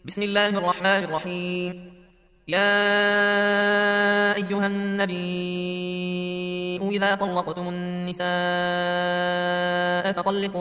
بسم الله الرحمن الرحيم. يا أيها النبي إذا طلقتم النساء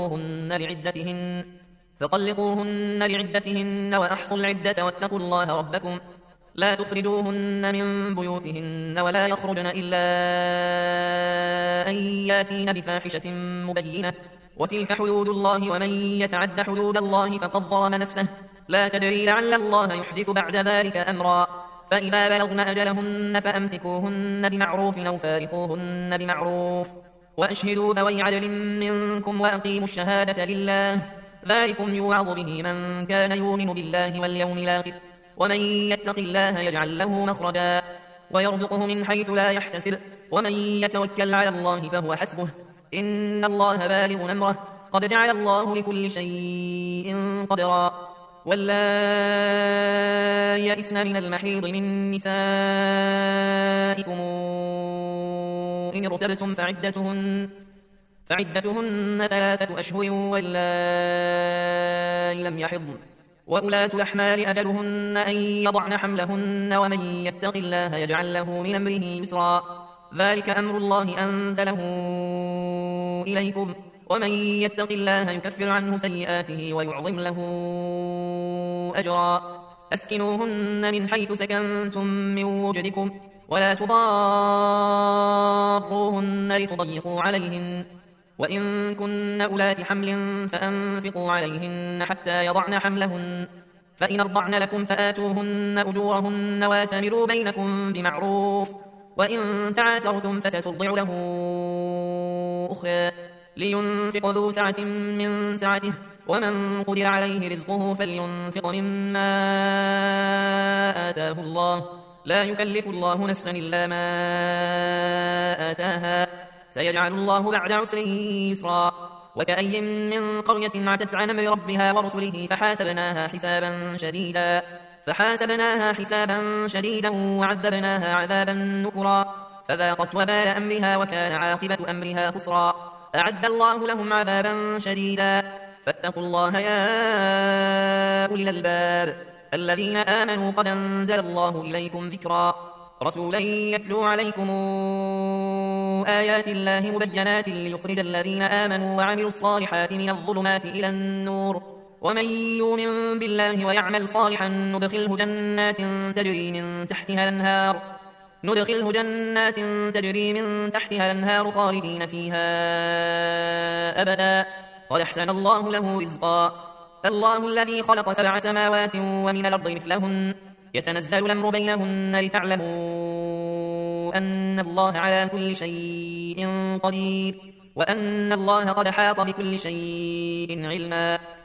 فطلقوهن لعدتهن وأحصوا العدة واتقوا الله ربكم لا تخرجوهن من بيوتهن ولا يخرجن إلا أن ياتين بفاحشة مبينة وتلك حدود الله ومن يتعد حدود الله فقد ظلم نفسه لا تدري لعل الله يحدث بعد ذلك أمرا فإذا بلغن أجلهن فأمسكوهن بمعروف أو فارقوهن بمعروف وأشهدوا ذوي عدل منكم وأقيموا الشهادة لله ذلكم يوعظ به من كان يؤمن بالله واليوم الآخر ومن يتق الله يجعل له مخرجا ويرزقه من حيث لا يحتسب ومن يتوكل على الله فهو حسبه إن الله بالغ أمره قد جعل الله لكل شيء قدرا واللائي يئسن من المحيض من نسائكم إن ارتبتم فعدتهن 3 أشهر واللائي لم يحضن وأولاة الأحمال أجلهن أن يضعن حملهن ومن يتق الله يجعل له من أمره يسرا ذلك أمر الله أنزله إليكم ومن يتق الله يكفر عنه سيئاته ويعظم له أجرا أسكنوهن من حيث سكنتم من وجدكم ولا تضاروهن لتضيقوا عليهن وإن كن أولات حمل فأنفقوا عليهن حتى يضعن حملهن فإن أرضعن لكم فآتوهن أجورهن واتمروا بينكم بمعروف وإن تعاسرتم فسترضع له أخرى لينفق ذو سعة من سعته ومن قدر عليه رزقه فلينفق مما آتاه الله لا يكلف الله نفسا إلا ما آتاها سيجعل الله بعد عسر يسرا وكأي من قرية عتت عن أمر ربها ورسله فحاسبناها حسابا شديدا وعذبناها عذابا نكرا فذاقت وبال أمرها وكان عاقبة أمرها خسرا أعد الله لهم عذابا شديدا فاتقوا الله يا أولي الألباب الذين آمنوا قد أنزل الله إليكم ذكرا رسولا يتلو عليكم آيات الله مبينات ليخرج الذين آمنوا وعملوا الصالحات من الظلمات إلى النور ومن يؤمن بالله ويعمل صالحا ندخله جنات تجري من تحتها الأنهار خالدين فيها أبدا قد أحسن الله له رزقا الله الذي خلق 7 سماوات ومن الأرض مثلهن يتنزل الأمر بينهن لتعلموا أن الله على كل شيء قدير وأن الله قد حاط بكل شيء علما